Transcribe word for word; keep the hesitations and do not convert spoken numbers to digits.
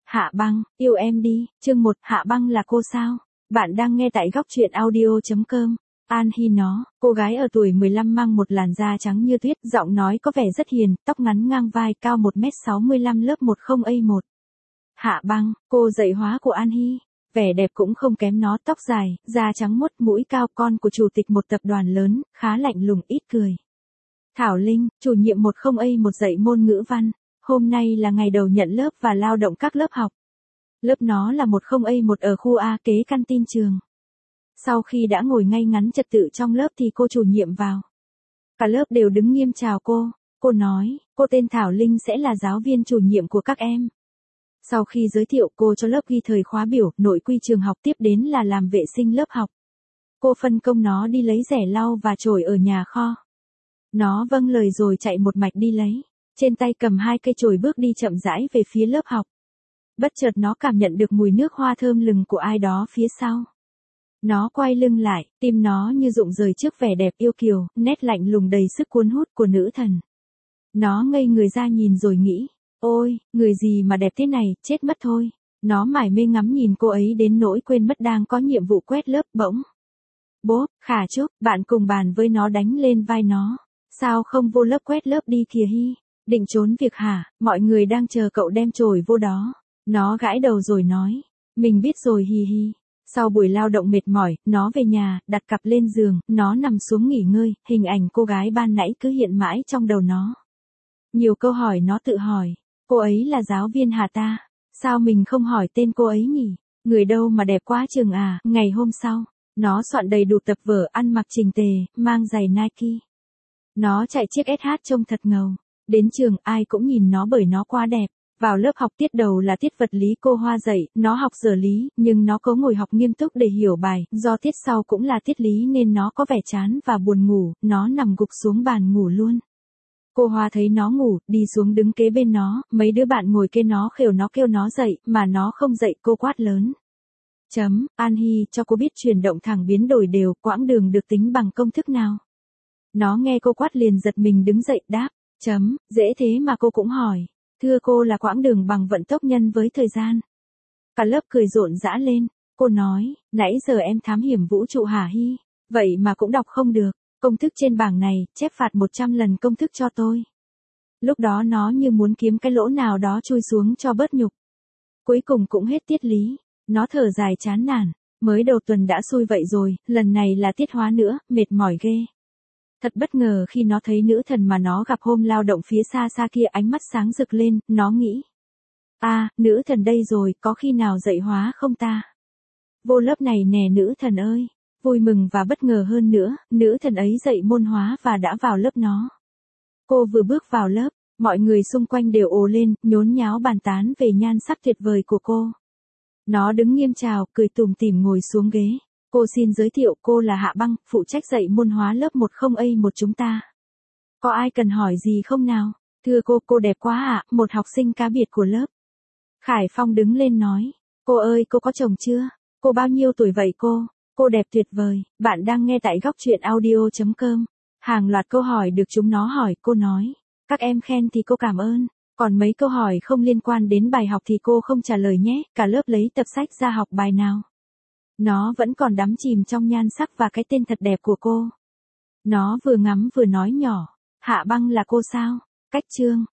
Hạ Băng, yêu em đi, chương một, Hạ Băng là cô sao? Bạn đang nghe tại góc truyện audio chấm com. An Hi nó, cô gái ở tuổi mười lăm mang một làn da trắng như tuyết, giọng nói có vẻ rất hiền, tóc ngắn ngang vai, cao một mét sáu mươi lăm, lớp một không A một. Hạ Băng, cô dạy hóa của An Hi. Vẻ đẹp cũng không kém nó, tóc dài, da trắng muốt, mũi cao, con của chủ tịch một tập đoàn lớn, khá lạnh lùng, ít cười. Thảo Linh, chủ nhiệm một không A một dạy môn ngữ văn. Hôm nay là ngày đầu nhận lớp và lao động các lớp học. Lớp nó là một không A một ở khu A kế căn tin trường. Sau khi đã ngồi ngay ngắn trật tự trong lớp thì cô chủ nhiệm vào. Cả lớp đều đứng nghiêm chào cô. Cô nói, cô tên Thảo Linh sẽ là giáo viên chủ nhiệm của các em. Sau khi giới thiệu cô cho lớp ghi thời khóa biểu, nội quy trường học, tiếp đến là làm vệ sinh lớp học. Cô phân công nó đi lấy rẻ lau và chổi ở nhà kho. Nó vâng lời rồi chạy một mạch đi lấy. Trên tay cầm hai cây chổi bước đi chậm rãi về phía lớp học. Bất chợt nó cảm nhận được mùi nước hoa thơm lừng của ai đó phía sau. Nó quay lưng lại, tim nó như rụng rời trước vẻ đẹp yêu kiều, nét lạnh lùng đầy sức cuốn hút của nữ thần. Nó ngây người ra nhìn rồi nghĩ, ôi, người gì mà đẹp thế này, chết mất thôi. Nó mải mê ngắm nhìn cô ấy đến nỗi quên mất đang có nhiệm vụ quét lớp. Bỗng. Bố, Khả Trúc, bạn cùng bàn với nó đánh lên vai nó. Sao không vô lớp quét lớp đi kìa Hi? Định trốn việc hả? Mọi người đang chờ cậu đem chổi vô đó. Nó gãi đầu rồi nói, mình biết rồi hi hi. Sau buổi lao động mệt mỏi, nó về nhà, đặt cặp lên giường, nó nằm xuống nghỉ ngơi, hình ảnh cô gái ban nãy cứ hiện mãi trong đầu nó. Nhiều câu hỏi nó tự hỏi, cô ấy là giáo viên hả ta? Sao mình không hỏi tên cô ấy nhỉ? Người đâu mà đẹp quá chừng à? Ngày hôm sau, nó soạn đầy đủ tập vở, ăn mặc chỉnh tề, mang giày Nike. Nó chạy chiếc ét hát trông thật ngầu. Đến trường ai cũng nhìn nó bởi nó quá đẹp. Vào lớp học tiết đầu là tiết vật lý cô Hoa dạy, nó học dở lý, nhưng nó cố ngồi học nghiêm túc để hiểu bài, do tiết sau cũng là tiết lý nên nó có vẻ chán và buồn ngủ, nó nằm gục xuống bàn ngủ luôn. Cô Hoa thấy nó ngủ, đi xuống đứng kế bên nó, mấy đứa bạn ngồi kế nó khều nó kêu nó dậy, mà nó không dậy, cô quát lớn. Chấm, An Hi, cho cô biết chuyển động thẳng biến đổi đều, quãng đường được tính bằng công thức nào? Nó nghe cô quát liền giật mình đứng dậy đáp, chấm, dễ thế mà cô cũng hỏi. Thưa cô là quãng đường bằng vận tốc nhân với thời gian. Cả lớp cười rộn rã lên. Cô nói, nãy giờ em thám hiểm vũ trụ hả Hi? Vậy mà cũng đọc không được. Công thức trên bảng này, chép phạt một trăm lần công thức cho tôi. Lúc đó nó như muốn kiếm cái lỗ nào đó chui xuống cho bớt nhục. Cuối cùng cũng hết tiết lý. Nó thở dài chán nản. Mới đầu tuần đã xui vậy rồi, lần này là tiết hóa nữa, mệt mỏi ghê. Thật bất ngờ khi nó thấy nữ thần mà nó gặp hôm lao động phía xa xa kia, ánh mắt sáng rực lên, nó nghĩ. À, nữ thần đây rồi, có khi nào dạy hóa không ta? Vô lớp này nè nữ thần ơi. Vui mừng và bất ngờ hơn nữa, nữ thần ấy dạy môn hóa và đã vào lớp nó. Cô vừa bước vào lớp, mọi người xung quanh đều ồ lên, nhốn nháo bàn tán về nhan sắc tuyệt vời của cô. Nó đứng nghiêm chào, cười tủm tỉm ngồi xuống ghế. Cô xin giới thiệu, cô là Hạ Băng, phụ trách dạy môn hóa lớp một không A một chúng ta. Có ai cần hỏi gì không nào? Thưa cô, cô đẹp quá ạ, à, một học sinh cá biệt của lớp. Khải Phong đứng lên nói, cô ơi, cô có chồng chưa? Cô bao nhiêu tuổi vậy cô? Cô đẹp tuyệt vời. Bạn đang nghe tại góc truyện audio chấm com. Hàng loạt câu hỏi được chúng nó hỏi, cô nói, các em khen thì cô cảm ơn. Còn mấy câu hỏi không liên quan đến bài học thì cô không trả lời nhé, cả lớp lấy tập sách ra học bài nào. Nó vẫn còn đắm chìm trong nhan sắc và cái tên thật đẹp của cô. Nó vừa ngắm vừa nói nhỏ, Hạ Băng là cô sao? Cách chương.